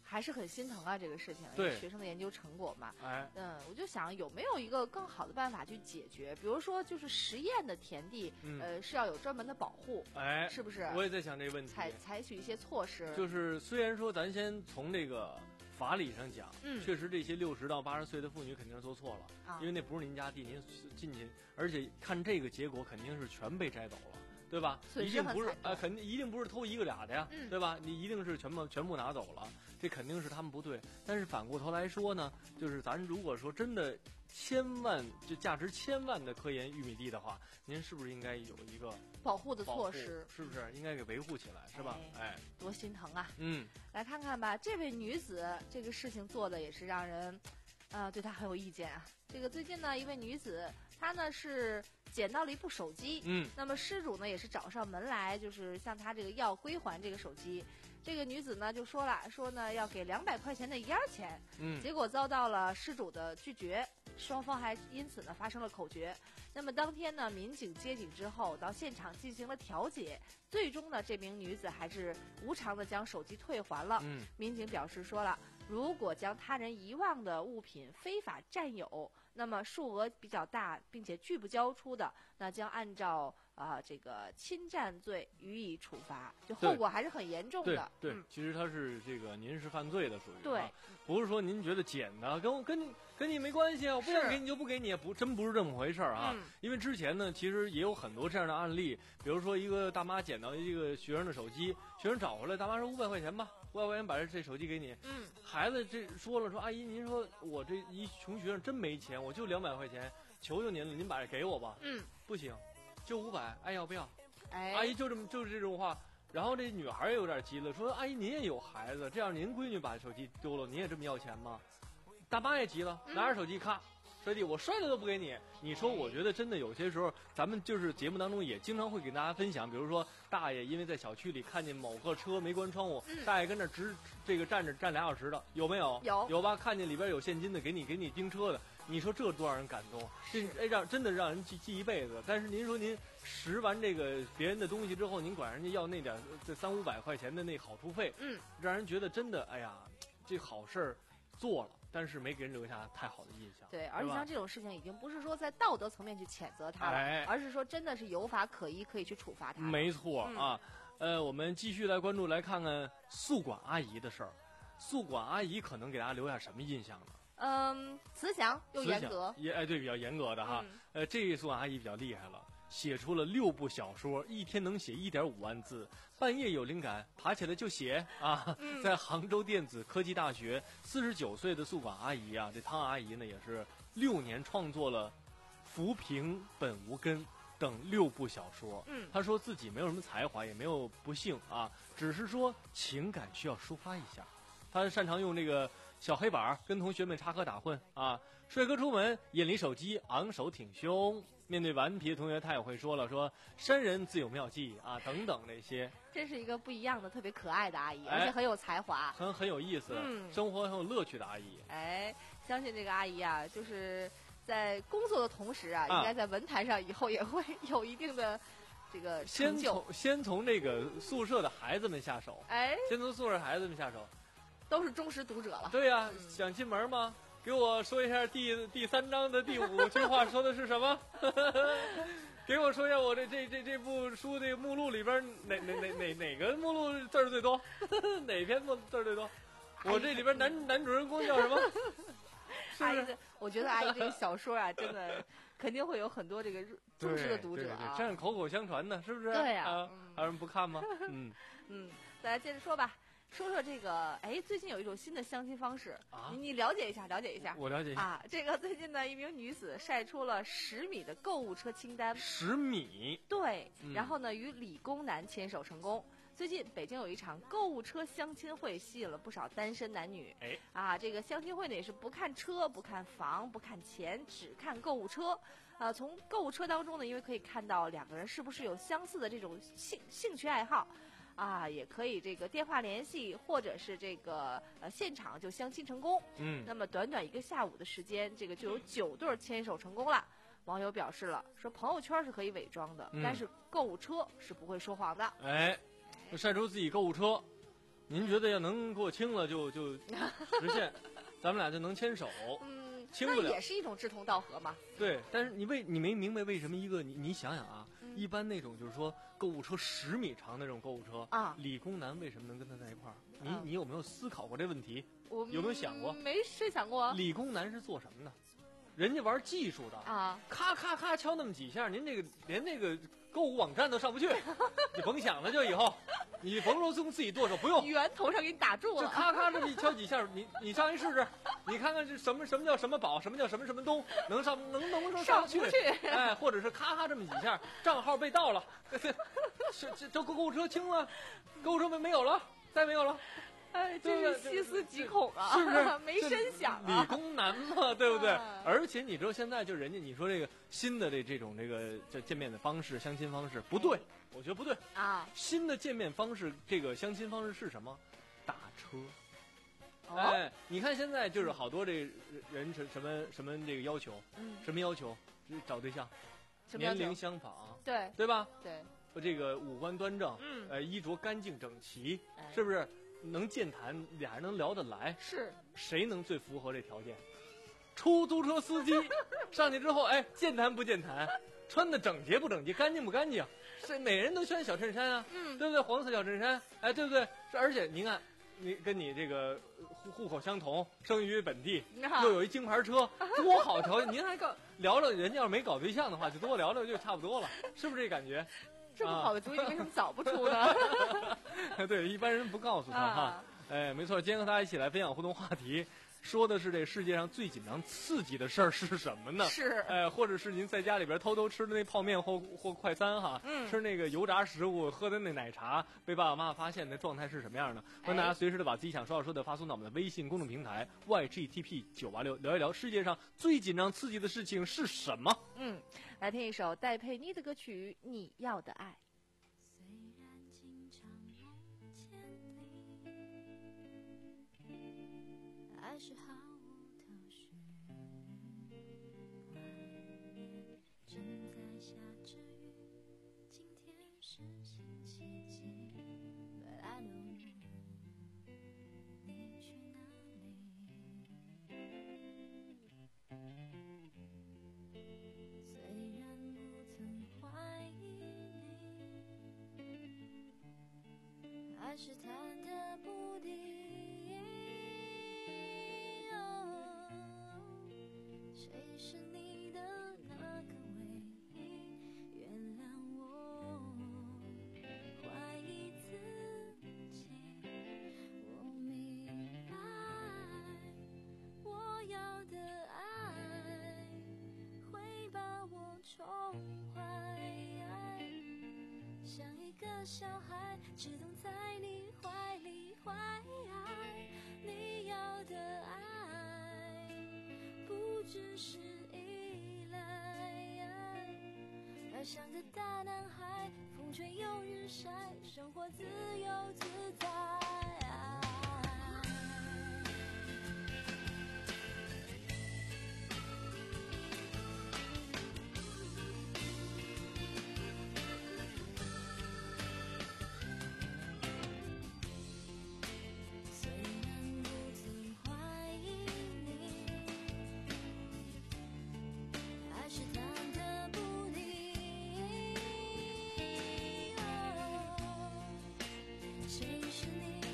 还是很心疼啊，这个事情， 对学生的研究成果嘛。 哎， 嗯，我就想有没有一个更好的办法去解决，比如说就是实验的田地， 嗯、 呃，是要有专门的保护， 哎， 是不是？ 我也在想这个问题， 采采取一些措施。 就是虽然说咱先从这个法理上讲， 嗯， 确实这些六十到八十岁的妇女肯定是做错了， 啊、 因为那不是您家地，您进去，而且看这个结果肯定是全被摘走了。对吧？一定不是啊、呃，肯定一定不是偷一个俩的呀， 嗯、 对吧？你一定是全部全部拿走了，这肯定是他们不对。但是反过头来说呢，就是咱如果说真的千万就价值千万的科研玉米地的话，您是不是应该有一个保护的措施？ 是不是应该给维护起来？是吧？哎， 哎多心疼啊！ 嗯， 来看看吧，这位女子这个事情做的也是让人，呃，对她很有意见啊。这个最近呢，一位女子，她呢是捡到了一部手机， 嗯， 那么失主呢也是找上门来，就是向她这个要归还这个手机。这个女子呢就说了，说呢要给两百块钱的一样钱， 嗯， 结果遭到了失主的拒绝，双方还因此呢发生了口角。那么当天呢，民警接警之后到现场进行了调解，最终呢这名女子还是无偿的将手机退还了。 嗯， 民警表示说了，如果将他人遗忘的物品非法占有，那么数额比较大并且拒不交出的，那将按照啊、呃、这个侵占罪予以处罚，就后果还是很严重的。 对，对嗯、 其实他是这个您是犯罪的，属于对、 啊，不是说您觉得捡的跟我跟你跟你没关系啊，我不想给你就不给你，不真不是这么回事啊、 嗯。 因为之前呢，其实也有很多这样的案例，比如说一个大妈捡到一个学生的手机，学生找回来，大妈说五百块钱吧，五百块钱把这这手机给你。 嗯， 孩子这说了说阿姨，您说我这一穷学生真没钱，我就两百块钱，求求您了，您把这给我吧。 嗯， 不行，就五百，爱要不要？ 哎， 阿姨就这么就是这种话。然后这女孩也有点急了，说阿姨您也有孩子，这样您闺女把手机丢了，你也这么要钱吗？大妈也急了，拿着手机咔摔地，我摔了都不给你。你说我觉得真的有些时候，咱们就是节目当中也经常会给大家分享，比如说大爷因为在小区里看见某个车没关窗户， 嗯、 大爷跟那直这个站着站俩小时的，有没有？ 有有吧？看见里边有现金的，给你给你盯车的，你说这多让人感动，这哎让真的让人记记一辈子。但是您说您拾完这个别人的东西之后，您管人家要那点这三五百块钱的那好处费， 嗯， 让人觉得真的哎呀，这好事儿做了。但是没给人留下太好的印象。 对，而且像这种事情已经不是说在道德层面去谴责他了， 哎、 而是说真的是有法可依，可以去处罚他。 没错、嗯、啊，呃，我们继续来关注，来看看宿管阿姨的事儿。宿管阿姨可能给大家留下什么印象呢？ 嗯，慈祥又严格， 也哎对，比较严格的哈。 嗯、 呃，这宿管阿姨比较厉害了。写出了六部小说，一天能写一点五万字，半夜有灵感，爬起来就写啊！ 嗯、 在杭州电子科技大学，四十九岁的宿管阿姨啊，这汤阿姨呢也是六年创作了《浮萍本无根》等六部小说。 嗯， 她说自己没有什么才华，也没有不幸啊，只是说情感需要抒发一下。她擅长用这个小黑板跟同学们插科打诨啊，帅哥出门眼离手机，昂首挺胸。面对顽皮的同学，他也会说了，说山人自有妙计啊，等等这些。 这是一个不一样的、特别可爱的阿姨， 哎、 而且很有才华， 很很有意思， 嗯， 生活很有乐趣的阿姨。 哎，相信这个阿姨啊，就是在工作的同时啊， 啊应该在文坛上以后也会有一定的这个成就。 先从先从这个宿舍的孩子们下手， 哎， 先从宿舍孩子们下手， 都是忠实读者了。 对呀、啊嗯， 想进门吗？给我说一下第第三章的第五句话说的是什么？给我说一下我这这这这部书这个目录里边哪哪哪哪哪个目录字儿最多？哪篇目字儿最多？我这里边男男主人公叫什么？是阿姨的，我觉得阿姨这个小说啊，真的肯定会有很多这个忠实的读者啊， 这样口口相传的，是不是？ 对呀、 啊， 嗯、 还有人不看吗？嗯嗯，再来接着说吧。说说这个，哎，最近有一种新的相亲方式， 啊、 你你了解一下，了解一下。 我了解一下啊。这个最近呢，一名女子晒出了十米的购物车清单。 十米。 对， 嗯、 然后呢，与理工男牵手成功。最近北京有一场购物车相亲会，吸引了不少单身男女。 哎， 啊，这个相亲会呢也是不看车、不看房、不看钱，只看购物车。啊，从购物车当中呢，因为可以看到两个人是不是有相似的这种兴兴趣爱好。啊，也可以这个电话联系，或者是这个呃现场就相亲成功。 嗯， 那么短短一个下午的时间，这个就有九对牵手成功了。网友表示了，说朋友圈是可以伪装的， 嗯、 但是购物车是不会说谎的。 哎，晒出自己购物车， 您觉得要能给我亲了就就实现，咱们俩就能牵手。 嗯， 亲不了那也是一种志同道合嘛。 对，但是你为你没明白为什么一个你你想想啊， 嗯、 一般那种就是说购物车十米长的那种购物车啊， 理工男为什么能跟他在一块儿？你、 啊、 你有没有思考过这问题？ 我有没有想过？ 没设想过。 理工男是做什么的？人家玩技术的啊， 咔咔咔敲那么几下，您这个连那个购物网站都上不去，你甭想了，就以后你甭说从自己剁手，不用源头上给你打住了， 就咔咔这么一敲几下，你你上一试试，你看看这什么什么叫什么宝，什么叫什么什么东，能上能能不能上去？上不去， 哎，或者是咔咔这么几下，账号被盗了，这这这购物车清了，购物车没没有了，再没有了。 哎，真是细思极恐啊！ 是不是？ 没深想啊，理工男嘛，对不对？啊、而且你知道现在就人家你说这个新的这这种这个这见面的方式，相亲方式不对，我觉得不对啊。 新的见面方式，这个相亲方式是什么？打车。 哦、 哎，你看现在就是好多这人什什么什么这个要求， 嗯， 什么要求？找对象，年龄相仿， 对对吧？ 对， 这个五官端正， 嗯， 呃，衣着干净整齐， 哎、 是不是？能健谈，俩人能聊得来， 是谁能最符合这条件？出租车司机上去之后，哎，健谈不健谈，穿的整洁不整洁，干净不干净？这每人都穿小衬衫啊， 嗯， 对不对？黄色小衬衫，哎，对不对？而且您看，你跟你这个户户口相同，生于本地，又有一京牌车，多好条件！您还搞聊聊，人家要是没搞对象的话，就多聊聊就差不多了，是不是这感觉？ 这么好的主意，为什么早不出呢？ 对，一般人不告诉他哈。 啊、 哎，没错，今天和大家一起来分享互动话题，说的是这世界上最紧张刺激的事儿是什么呢？ 是， 哎，或者是您在家里边偷偷吃的那泡面或或快餐哈， 嗯， 吃那个油炸食物，喝的那奶茶，被爸爸妈妈发现的状态是什么样的？欢迎大家随时的把自己想说要说的发送到我们的微信公众平台 Y G T P 九八六，聊一聊世界上最紧张刺激的事情是什么？ 嗯，来听一首戴佩妮的歌曲《你要的爱》。 还是毫无头绪，外面正在下着雨，今天是星期几 But I know 你去哪里，虽然不曾怀疑你，还是忐忑不定，谁是你的那个唯一？原谅我怀疑自己，我明白我要的爱会把我宠坏，像一个小孩只懂在你怀里怀，你要的爱不只是依赖，而像个大男孩，风吹又日晒，生活自由自在。虽然不曾怀疑你，还是忐忑不定，谁是你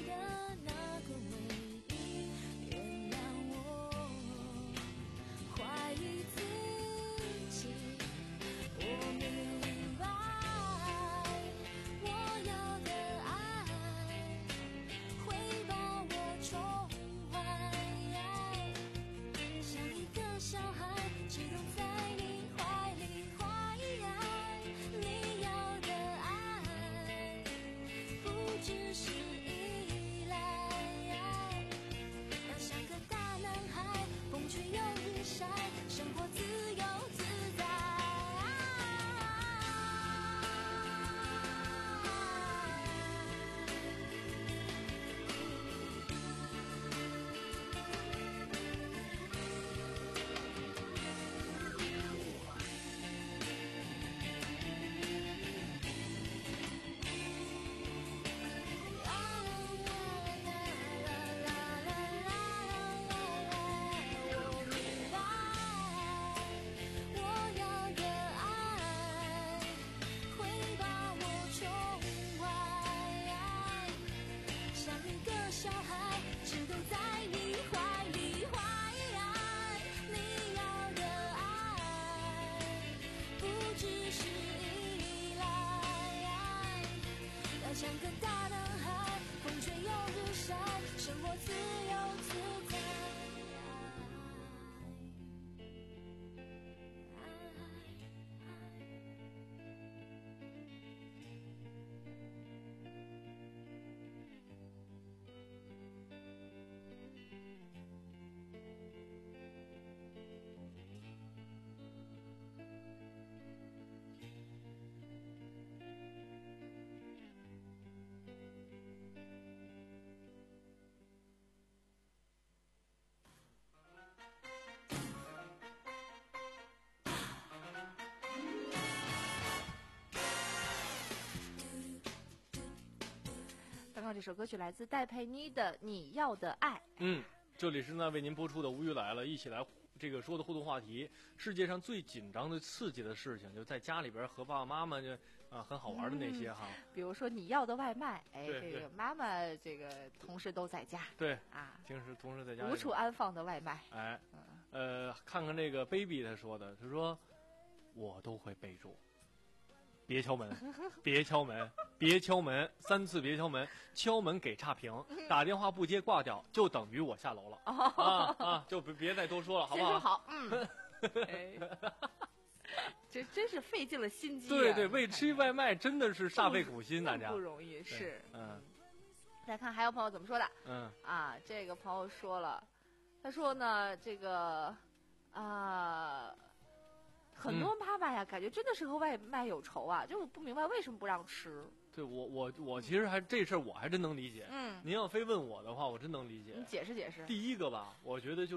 这首歌曲来自戴佩妮的《你要的爱》。 嗯，这里是呢为您播出的无语来了，一起来这个说的互动话题，世界上最紧张的刺激的事情，就在家里边和爸爸妈妈就啊很好玩的那些哈、 嗯。比如说你要的外卖，哎， 对这个妈妈这个同事都在家， 对啊， 平时同事在家无处安放的外卖。 哎，呃，看看这个 baby 他说的，他说我都会备注。别敲门，别敲门，别敲门，三次别敲门，敲门给差评，打电话不接挂掉，就等于我下楼了。啊啊，就别别再多说了，好不好？ 先说好，嗯。哎，这真是费尽了心机、啊。 对对，为吃外卖真的是煞费苦心，大家不容易。是， 嗯。 再看还有朋友怎么说的？ 嗯。 啊，这个朋友说了，他说呢，这个啊。很多妈妈呀、嗯，感觉真的是和外卖有仇啊！就我不明白为什么不让吃。 对我，我我其实还这事儿我还真能理解。 嗯， 您要非问我的话，我真能理解。 你解释解释。 第一个吧，我觉得就是，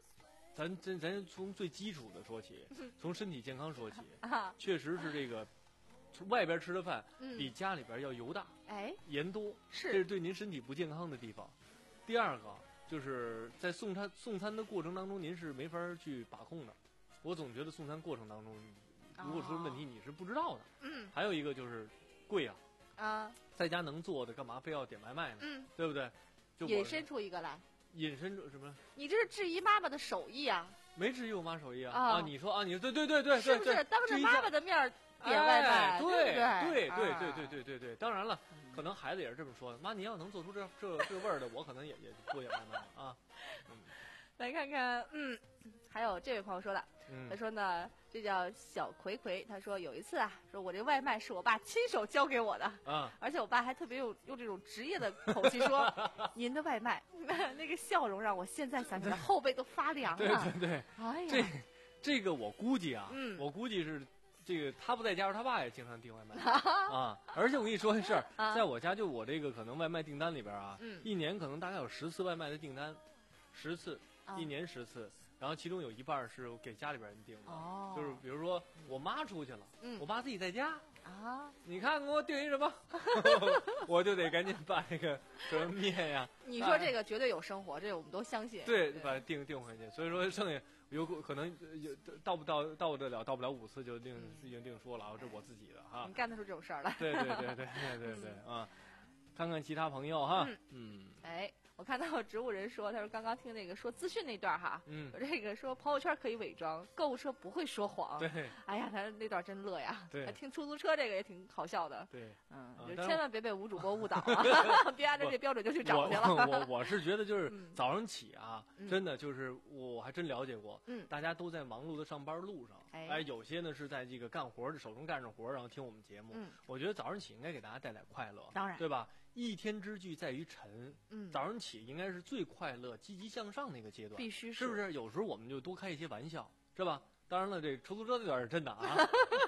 咱咱咱从最基础的说起，从身体健康说起。啊，确实是这个，外边吃的饭比家里边要油大， 哎、嗯， 盐多， 是， 这是对您身体不健康的地方。第二个就是在送餐送餐的过程当中，您是没法去把控的。我总觉得送餐过程当中，如果出了问题，你是不知道的。 嗯。 还有一个就是贵啊。 啊。 在家能做的，干嘛非要点外卖呢？ 嗯。 对不对？就引申出一个来。 引申出什么？ 你这是质疑妈妈的手艺啊！ 没质疑我妈手艺啊！ 啊， 啊你说啊，你对对对对对， 是不是当着妈妈的面点外卖？ 哎、对对对对对对对对对对，当然了，可能孩子也是这么说的。妈，你要能做出这这这味儿的，我可能也也不点外卖了啊。嗯。 来看看，嗯，还有这位朋友说的。 嗯、 他说呢，这叫小葵葵。他说有一次啊，说我这外卖是我爸亲手交给我的， 啊， 而且我爸还特别用用这种职业的口气说，您的外卖，那个笑容让我现在想起来后背都发凉了。 对对对， 哎呀， 这这个我估计啊， 嗯， 我估计是这个他不在家时候，他爸也经常订外卖啊。而且我跟你说一事儿， 啊、 在我家就我这个可能外卖订单里边啊， 嗯， 一年可能大概有十次外卖的订单，十次， 啊、 一年十次。然后其中有一半是给家里边人订的， 哦， 就是比如说我妈出去了， 嗯， 我爸自己在家啊， 你看给我订一什么，我就得赶紧把这个什么面呀。 你说这个绝对有生活，这个我们都相信。 对，把它订订回去。所以说剩下有可能有到不到到得了到不了五次就另已经另说了啊，这是我自己的哈。 你干得出这种事儿来？ 对对对对对对对啊！看看其他朋友哈，嗯， 哎。我看到植物人说，他说刚刚听那个说资讯那段哈， 嗯， 这个说朋友圈可以伪装，购物车不会说谎。 对， 哎呀，他那段真乐呀。 对， 听出租车这个也挺好笑的。 对， 嗯，就千万别被吴主播误导啊，别按照这标准就去找去了。 我我我是觉得就是早上起啊，真的就是我还真了解过， 嗯， 大家都在忙碌的上班路上，哎，有些呢是在这个干活手中干着活，然后听我们节目。 嗯， 我觉得早上起应该给大家带来快乐， 当然， 对吧？一天之计在于晨， 嗯， 早上起应该是最快乐、积极向上的一个阶段， 必须是不是？有时候我们就多开一些玩笑，是吧？当然了，这出租车这段是真的啊。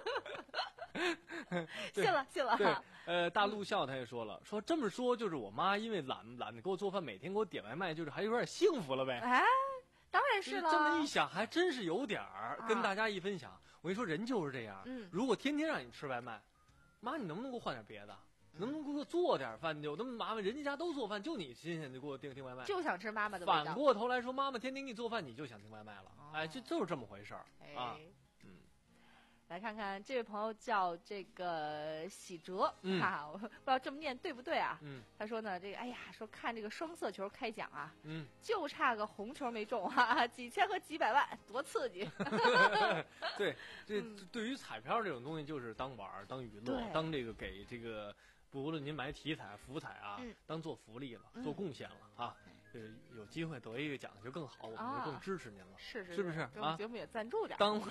信了，信了。 对，呃，大陆笑他也说了，说这么说就是我妈因为懒懒得给我做饭，每天给我点外卖，就是还有点幸福了呗。 哎，当然是了。 这么一想，还真是有点儿。啊、跟大家一分享，我跟你说，人就是这样。 嗯， 如果天天让你吃外卖，妈，你能不能给我换点别的？能不能给我做点饭？有那么麻烦，人家家都做饭，就你新鲜就给我订订外卖， 就想吃妈妈的味道。 反过头来说，妈妈天天给你做饭，你就想订外卖了。哦、哎，这就是这么回事儿、 哎、 啊。嗯， 来看看这位朋友叫这个喜哲、 嗯、 啊，我不知道这么念对不对啊？ 嗯， 他说呢，这个哎呀，说看这个双色球开奖啊， 嗯， 就差个红球没中啊，几千和几百万，多刺激！ 对，这、嗯、对于彩票这种东西，就是当玩儿、当娱乐、当这个给这个。不论您买体彩、福彩啊， 嗯、 当做福利了、 嗯、 做贡献了啊，呃，有机会得一个奖就更好，我们就更支持您了， 啊、是是是不是啊？ 节目也赞助点。 当，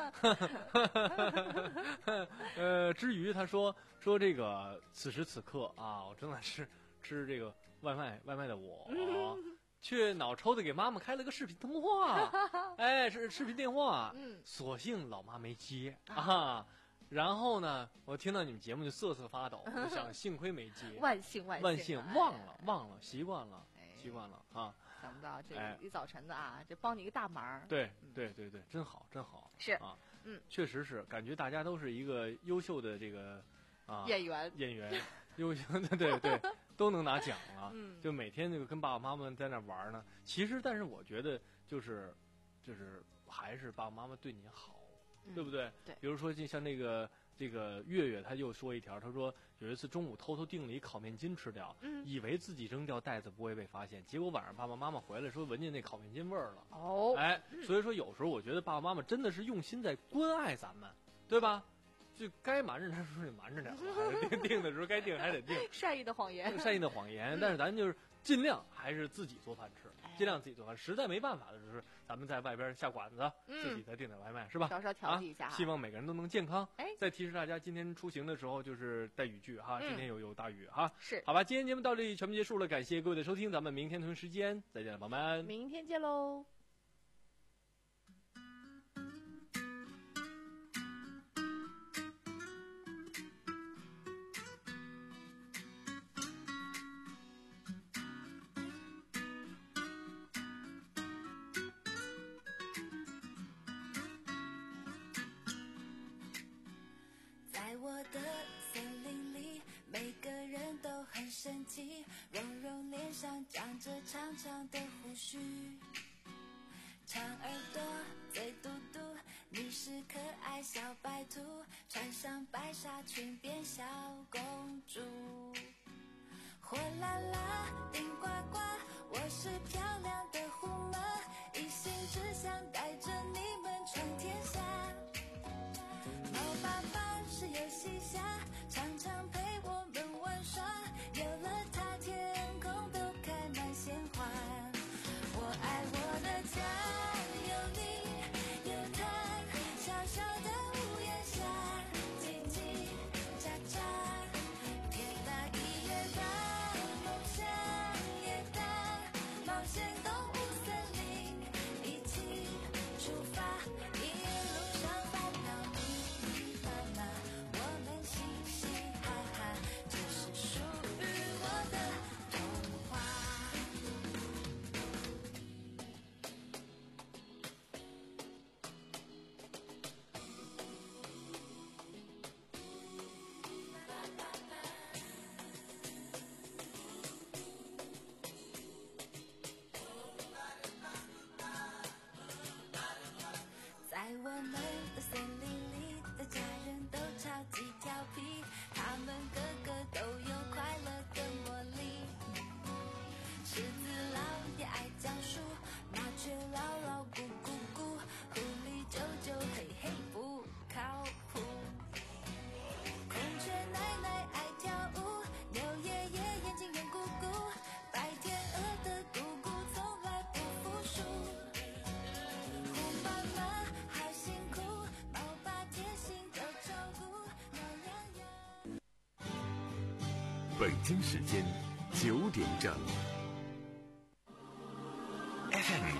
呃，至于他说说这个此时此刻啊，我正在吃吃这个外卖外卖的我。 嗯却脑抽的给妈妈开了个视频通话，哎，是视频电话， 嗯， 所幸老妈没接啊。然后呢，我听到你们节目就瑟瑟发抖，我就想幸亏没接， 万幸万幸， 万幸忘了忘了，习惯了，习惯了啊。 想不到这一早晨的啊，这帮你一个大忙。 对对对对，真好真好。 是啊， 嗯， 确实是，感觉大家都是一个优秀的这个啊， 演员演员，优秀的对对都能拿奖了。 嗯， 就每天那个跟爸爸妈妈在那玩呢。其实，但是我觉得就是就是还是爸爸妈妈对你好， 嗯、 对不对？ 对。 比如说，就像那个这个月月，他又说一条，他说有一次中午偷偷订了一烤面筋吃掉， 嗯， 以为自己扔掉袋子不会被发现，结果晚上爸爸妈妈回来说闻见那烤面筋味儿了。 哦， 哎，所以说有时候我觉得爸爸妈妈真的是用心在关爱咱们，对吧？就该瞒着他说你瞒着点，还定定的时候该定还得定。 善意的谎言， 善意的谎言，但是咱就是尽量还是自己做饭吃，尽量自己做饭。实在没办法的时候，咱们在外边下馆子， 嗯、 自己再订点外卖，是吧？ 稍稍调剂一下、 啊。希望每个人都能健康。 哎， 再提示大家，今天出行的时候就是带雨具哈， 嗯、 今天有有大雨哈。 是， 好吧，今天节目到这里全部结束了，感谢各位的收听，咱们明天同一时间再见了，宝宝们。 明天见喽。 在我的森林里，每个人都很神奇，柔柔脸上长着长长的胡须，长耳朵，嘴嘟嘟，你是可爱小白兔，穿上白纱裙变小公主。火辣辣，顶呱呱，我是漂亮的虎妈，一心只想带着你们闯天下。猫爸爸是游戏侠，常常陪我们玩耍，有了他天空都开满鲜花。我爱我的家，有你有他，小小的屋檐下，叽叽喳喳，天大地也大，梦想也大，冒险动物森林一起出发，一路上烦恼密密麻麻，我们嘻嘻哈哈，这是属于我的童话。在我们的森林里，的家人都超级调皮，他们个个都有快乐的魔力。狮子老也爱讲述，麻雀唠唠咕咕咕，狐狸啾啾嘿嘿不靠谱。孔雀奶奶爱跳舞，牛爷爷眼睛圆鼓鼓，白天鹅的咕咕从来不服输。虎妈妈好辛苦，猫爸贴心的照顾，暖洋洋。 北京时间九点整。F M